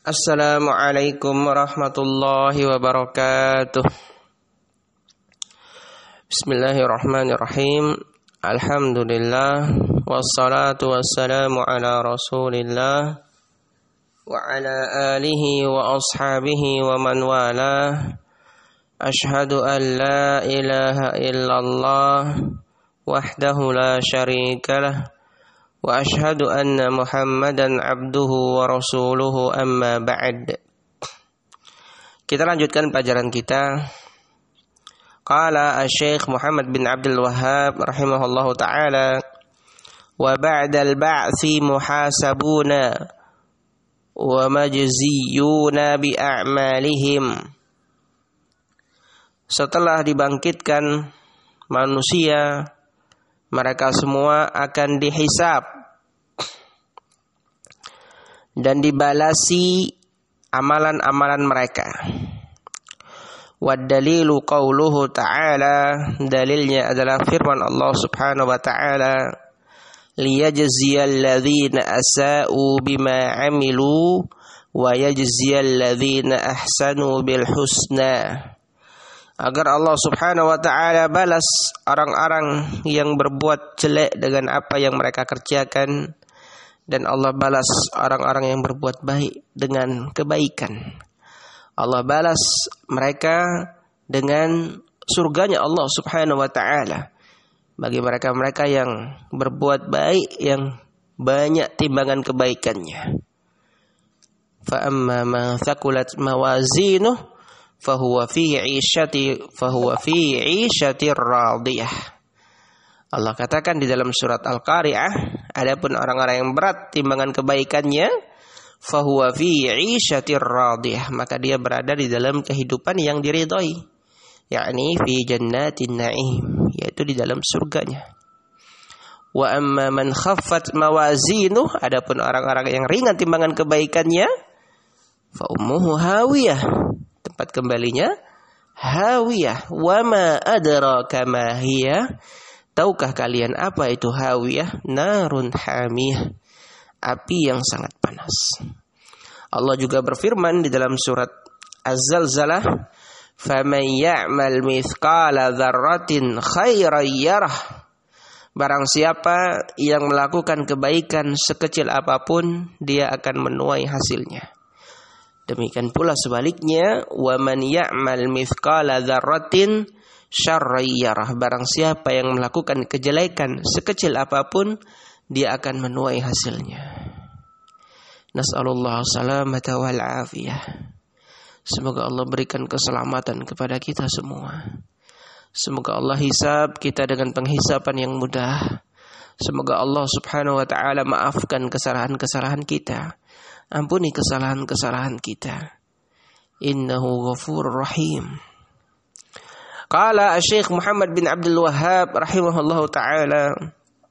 Assalamualaikum warahmatullahi wabarakatuh. Bismillahirrahmanirrahim. Alhamdulillah. Wassalatu wassalamu ala rasulillah wa ala alihi wa ashabihi wa man walah. Ashhadu an la ilaha illallah wahdahu la syarikalah wa ashhadu anna Muhammadan abduhu wa rasuluhu amma ba'd. Kita lanjutkan pelajaran kita. Qala Asy-Syaikh Muhammad bin Abdul Wahhab rahimahullahu taala, wa ba'dal ba'tsi muhasabuna wa majziyuna bi a'malihim. Setelah dibangkitkan manusia, mereka semua akan dihisab dan dibalasi amalan-amalan mereka. Wad dalilu qauluhu ta'ala, dalilnya adalah firman Allah Subhanahu wa ta'ala, liyajziyal ladzina asa'u bima 'amilu wa yajziyal ladzina ahsanu bil husna. Agar Allah Subhanahu wa ta'ala balas orang-orang yang berbuat jelek dengan apa yang mereka kerjakan, dan Allah balas orang-orang yang berbuat baik dengan kebaikan. Allah balas mereka dengan surganya Allah Subhanahu wa ta'ala bagi mereka-mereka yang berbuat baik, yang banyak timbangan kebaikannya. Fa amma man thaqulat mawazinuhu fahuwa fi 'ishatir radiyah. Allah katakan di dalam surat Al-Qari'ah, adapun orang-orang yang berat timbangan kebaikannya, fahuwa fi 'ishatir radiyah, maka dia berada di dalam kehidupan yang diridhai, yakni fi jannatin na'im, yaitu di dalam surganya. Wa amma man khaffat mawazinuh, adapun orang-orang yang ringan timbangan kebaikannya, fa ummuhu hawiyah, tempat kembalinya hawiyah. Wa ma adraka ma hiya, tahukah kalian apa itu hawiyah? Narun hamiyah, api yang sangat panas. Allah juga berfirman di dalam surat Az-Zalzalah, faman ya'mal mithqala dzarratin khairan yarah, barang siapa yang melakukan kebaikan sekecil apapun, dia akan menuai hasilnya. Demikian pula sebaliknya, wa man ya'mal mithqala dzarratin syarran yarah, barang siapa yang melakukan kejelekan sekecil apapun, dia akan menuai hasilnya. Nas'alullah salamata wal afiyah. Semoga Allah berikan keselamatan kepada kita semua. Semoga Allah hisab kita dengan penghisaban yang mudah. Semoga Allah Subhanahu wa ta'ala maafkan kesalahan-kesalahan kita. Ampuni kesalahan-kesalahan kita. Innahu ghafurur rahim. Qala Asy-Syaikh Muhammad bin Abdul Wahhab rahimahullahu taala,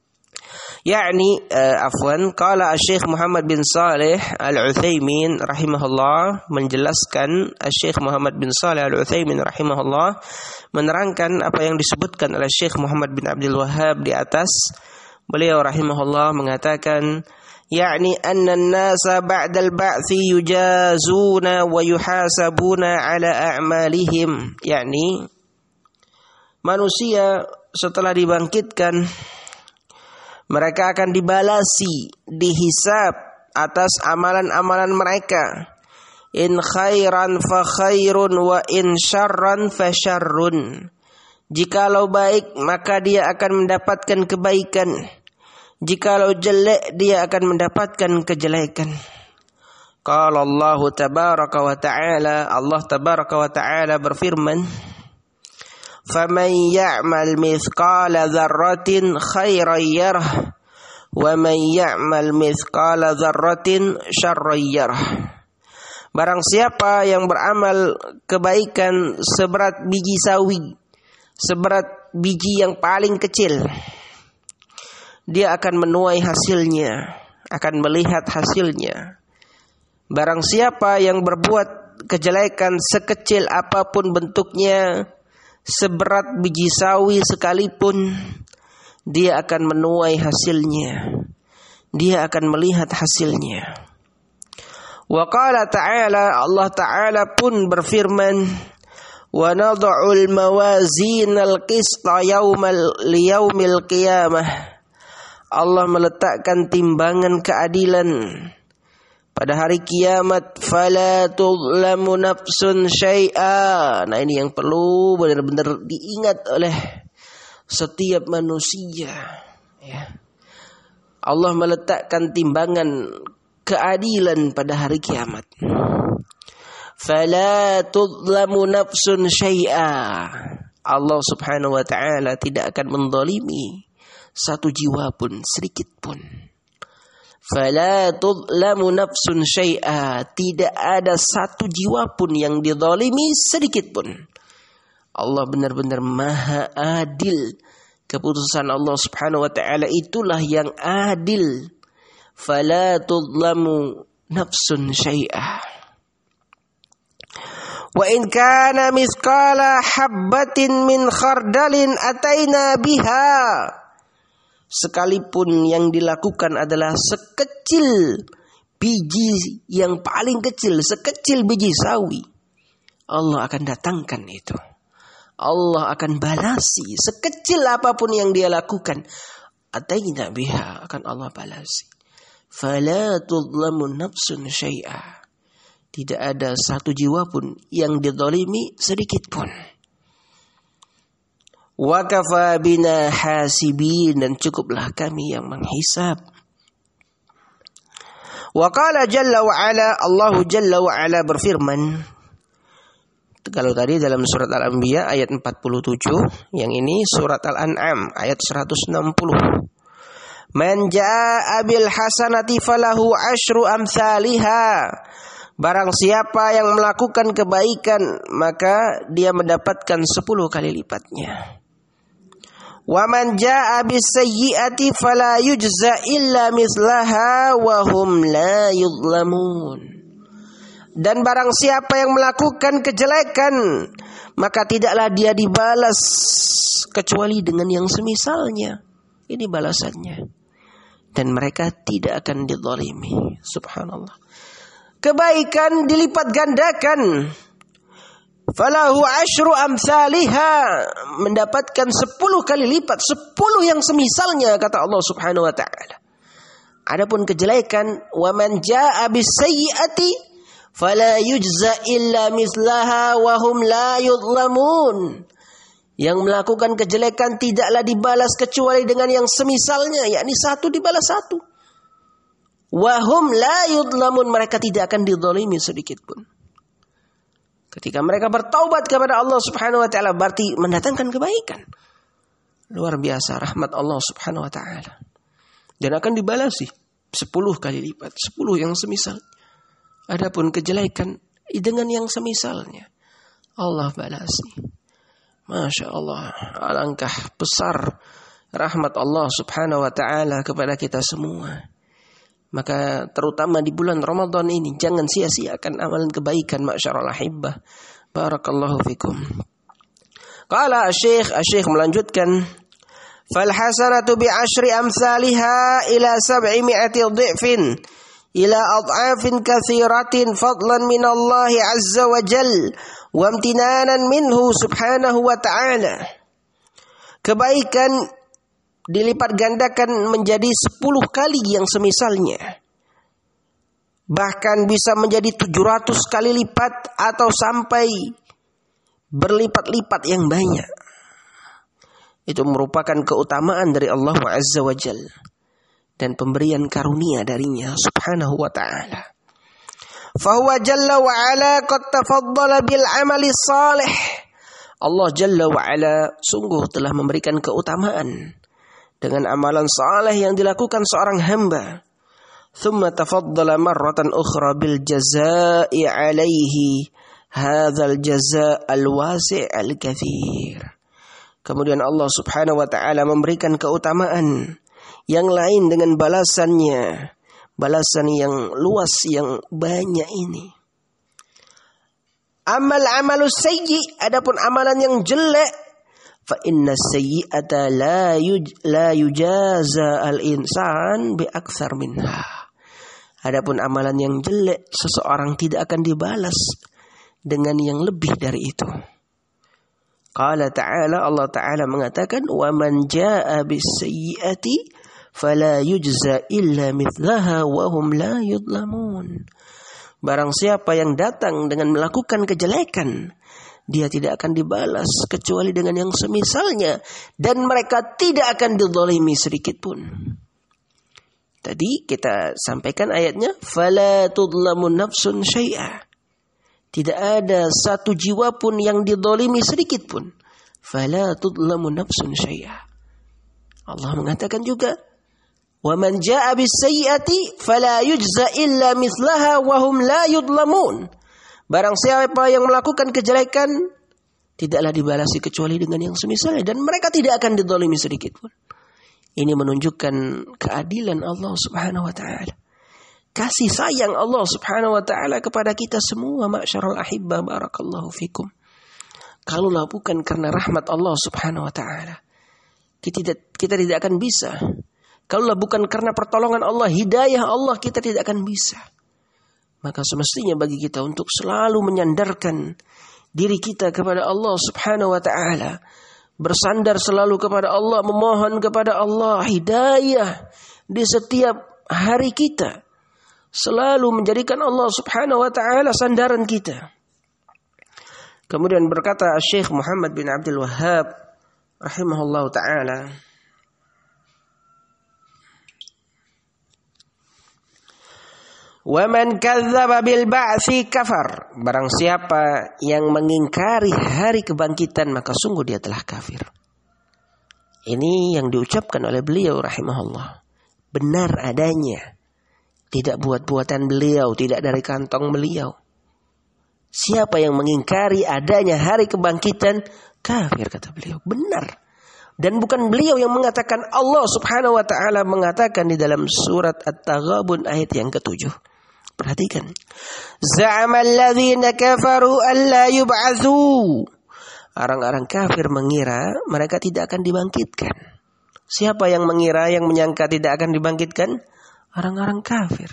qala Asy-Syaikh Muhammad bin Shalih Al-Utsaimin rahimahullah, menjelaskan Asy-Syaikh Muhammad bin Shalih Al-Utsaimin rahimahullah menerangkan apa yang disebutkan oleh Syekh Muhammad bin Abdul Wahhab di atas. Beliau rahimahullah mengatakan, yakni anna an-nasa ba'dal ba'tsi yujazuna wa yuhasabuna ala a'malihim, yakni manusia setelah dibangkitkan mereka akan dibalasi, dihisab atas amalan-amalan mereka. In khairan fa khairun wa in syarran fa syarrun. Jikalau baik maka dia akan mendapatkan kebaikan, jikalau jelek dia akan mendapatkan kejelekan. Qala Allah tabaraka wa ta'ala, Allah tabaraka wa ta'ala berfirman, faman ya'mal mithqala dzarratin khairan yarah wa man ya'mal mithqala dzarratin syarran yarah. Barang siapa yang beramal kebaikan seberat biji sawi, seberat biji yang paling kecil, dia akan menuai hasilnya, akan melihat hasilnya. Barang siapa yang berbuat kejelekan sekecil apapun bentuknya, seberat biji sawi sekalipun, dia akan menuai hasilnya, dia akan melihat hasilnya. Wa qala ta'ala, Allah Ta'ala pun berfirman, wa nad'ul mawazinal qista liyaumil qiyamah. Allah meletakkan timbangan keadilan pada hari kiamat. Fala tudlamu nafsun syai'a. Nah, ini yang perlu benar-benar diingat oleh setiap manusia, ya. Allah meletakkan timbangan keadilan pada hari kiamat. Fala tudlamu nafsun syai'a. Allah Subhanahu wa ta'ala tidak akan menzalimi satu jiwa pun, sedikit pun. Fala tudlamu nafsun syai'a. Tidak ada satu jiwa pun yang dizalimi sedikit pun. Allah benar-benar maha adil. Keputusan Allah Subhanahu wa ta'ala itulah yang adil. Fala tudlamu nafsun syai'ah. Wa in kana mithqala habbatin min khardalin ataina biha. Sekalipun yang dilakukan adalah sekecil biji yang paling kecil, sekecil biji sawi, Allah akan datangkan itu. Allah akan balasi sekecil apapun yang dia lakukan. Ataina biha, akan Allah balasi. Fala tudlamu nafsun syai'a. Tidak ada satu jiwa pun yang dizalimi sedikit pun. Wa kafa bina hasibin, dan cukuplah kami yang menghisab. Wa qala jalla wa ala, Allah jalla wa ala berfirman. Kalau tadi dalam surat Al-Anbiya ayat 47, yang ini surat Al-An'am ayat 160. Man jaa'a bil hasanati falahu asyru amsalihha. Barang siapa yang melakukan kebaikan, maka dia mendapatkan 10 kali lipatnya. Wa man jaa'a bis sayyi'ati fala yujza illa mislaha wa hum la yudlamun. Dan barang siapa yang melakukan kejelekan, maka tidaklah dia dibalas kecuali dengan yang semisalnya. Ini balasannya. Dan mereka tidak akan dizalimi. Subhanallah. Kebaikan dilipat gandakan. Falahu asyru amsalihha. Mendapatkan 10 kali lipat. 10 yang semisalnya, kata Allah Subhanahu wa ta'ala. Adapun kejelekan, wa man jaa'a bis sayyi'ati fala yujza illa mislaha wa hum la yudlamun. Yang melakukan kejelekan tidaklah dibalas kecuali dengan yang semisalnya, yakni 1 dibalas 1. Wa hum la yudlamun, mereka tidak akan dizalimi sedikit pun. Ketika mereka bertaubat kepada Allah Subhanahu wa ta'ala, berarti mendatangkan kebaikan. Luar biasa rahmat Allah Subhanahu wa ta'ala. Dan akan dibalasi 10 kali lipat, 10 yang semisal. Adapun kejelekan dengan yang semisalnya, Allah balasi. Masya Allah, alangkah besar rahmat Allah Subhanahu wa ta'ala kepada kita semua. Maka terutama di bulan Ramadan ini, jangan sia-siakan amalan kebaikan, ma'syarul ahibbah. Barakallahu fikum. Qala Syekh melanjutkan, fal hasanatu bi asyri amsalha ila 700 dhifin ila ad'afin katsiratin fadlan min Allah azza wa jalla wa imtinanan minhu subhanahu wa ta'ala. Kebaikan dilipat gandakan menjadi 10 kali yang semisalnya. Bahkan bisa menjadi 700 kali lipat atau sampai berlipat-lipat yang banyak. Itu merupakan keutamaan dari Allah azza wa jalla dan pemberian karunia darinya subhanahu wa ta'ala. Fahuwa jalla wa ala qad tafaddala bil amali salih. Allah jalla wa ala sungguh telah memberikan keutamaan dengan amalan saleh yang dilakukan seorang hamba. Thumma tafaddala marratan ukhra bil jazaa'i alaihi hadzal jazaa' al wasi' al katsir. Kemudian Allah Subhanahu wa ta'ala memberikan keutamaan yang lain dengan balasannya. Balasan yang luas, yang banyak ini. Amalu sayyi, adapun amalan yang jelek, fa inna sayyi'ata la yujaza al-insan bi aktsar minha. Adapun amalan yang jelek, seseorang tidak akan dibalas dengan yang lebih dari itu. Qala ta'ala, Allah Ta'ala mengatakan, wa man jaa'a bis-sayyi'ati fala yujza illa mithlaha wa hum la yudlamun. Barang siapa yang datang dengan melakukan kejelekan, dia tidak akan dibalas kecuali dengan yang semisalnya, dan mereka tidak akan dizalimi sedikit pun. Tadi kita sampaikan ayatnya, fala tudlamu nafsun syai'a. Tidak ada satu jiwa pun yang dizalimi sedikit pun. Fala tudlamu nafsun syai'a. Allah mengatakan juga, wa man jaa'a bis-sayyi'ati fala yujza illa mithlaha wa hum la yudlamun. Barang siapa yang melakukan kejelekan, tidaklah dibalasi kecuali dengan yang semisalnya, dan mereka tidak akan dizalimi sedikit pun. Ini menunjukkan keadilan Allah Subhanahu wa taala. Kasih sayang Allah Subhanahu wa taala kepada kita semua, ma'syarul ahibbah, barakallahu fikum. Kalau bukan karena rahmat Allah Subhanahu wa taala, kita tidak akan bisa. Kalau bukan karena pertolongan Allah, hidayah Allah, kita tidak akan bisa. Maka semestinya bagi kita untuk selalu menyandarkan diri kita kepada Allah Subhanahu wa taala, bersandar selalu kepada Allah, memohon kepada Allah hidayah di setiap hari kita. Selalu menjadikan Allah Subhanahu wa taala sandaran kita. Kemudian berkata Syekh Muhammad bin Abdul Wahhab rahimahullahu taala, wa man kadzdzaba bil ba'tsi kafar. Barang siapa yang mengingkari hari kebangkitan, maka sungguh dia telah kafir. Ini yang diucapkan oleh beliau rahimahullah. Benar adanya. Tidak buat-buatan beliau, tidak dari kantong beliau. Siapa yang mengingkari adanya hari kebangkitan, kafir, kata beliau. Benar. Dan bukan beliau yang mengatakan, Allah Subhanahu wa taala mengatakan di dalam surat At-Taghabun ayat yang ke-7. Perhatikan. Za'amal ladzina kafaru alla yub'atsu. Orang-orang kafir mengira mereka tidak akan dibangkitkan. Siapa yang mengira, yang menyangka tidak akan dibangkitkan? Orang-orang kafir.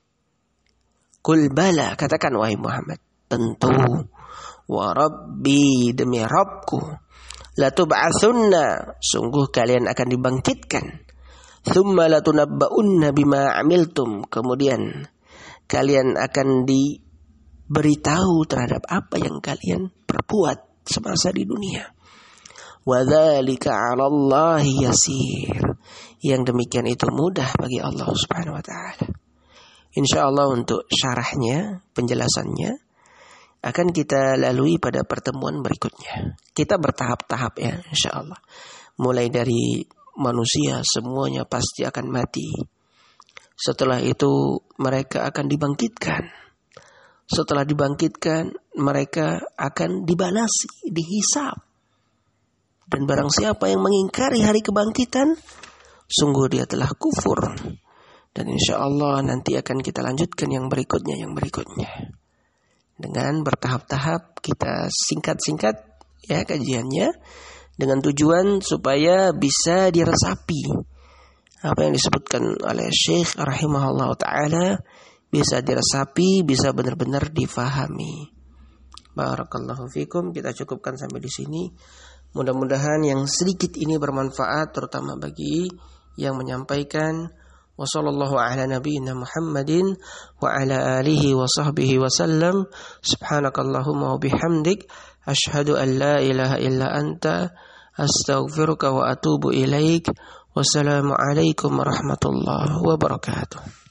Qul bala, katakan wahai Muhammad, tentu. Wa rabbi, demi Rabbku, latub'atsunna, sungguh kalian akan dibangkitkan. Tsumma latunabba'unna bima amiltum, kemudian kalian akan diberitahu terhadap apa yang kalian perbuat semasa di dunia. Wa dzalika 'alallahi yasir. Yang demikian itu mudah bagi Allah Subhanahu wa taala. Insyaallah untuk syarahnya, penjelasannya akan kita lalui pada pertemuan berikutnya. Kita bertahap-tahap ya, insyaallah. Mulai dari manusia semuanya pasti akan mati. Setelah itu mereka akan dibangkitkan. Setelah dibangkitkan mereka akan dibalasi, dihisab. Dan barang siapa yang mengingkari hari kebangkitan, sungguh dia telah kufur. Dan insyaallah nanti akan kita lanjutkan yang berikutnya. Dengan bertahap-tahap kita singkat-singkat ya kajiannya, dengan tujuan supaya bisa diresapi apa yang disebutkan oleh Syekh rahimahullah ta'ala, bisa diresapi, bisa benar-benar difahami. Barakallahu fikum. Kita cukupkan sampai di sini. Mudah-mudahan yang sedikit ini bermanfaat, terutama bagi yang menyampaikan. Wa sallallahu ala nabiyyina Muhammadin wa ala alihi wa sahbihi wa sallam. Subhanakallahumma wa bihamdik, asyhadu an la ilaha illa anta, astaghfiruka wa atubu ilaik. Wassalamu alaikum warahmatullahi wabarakatuh.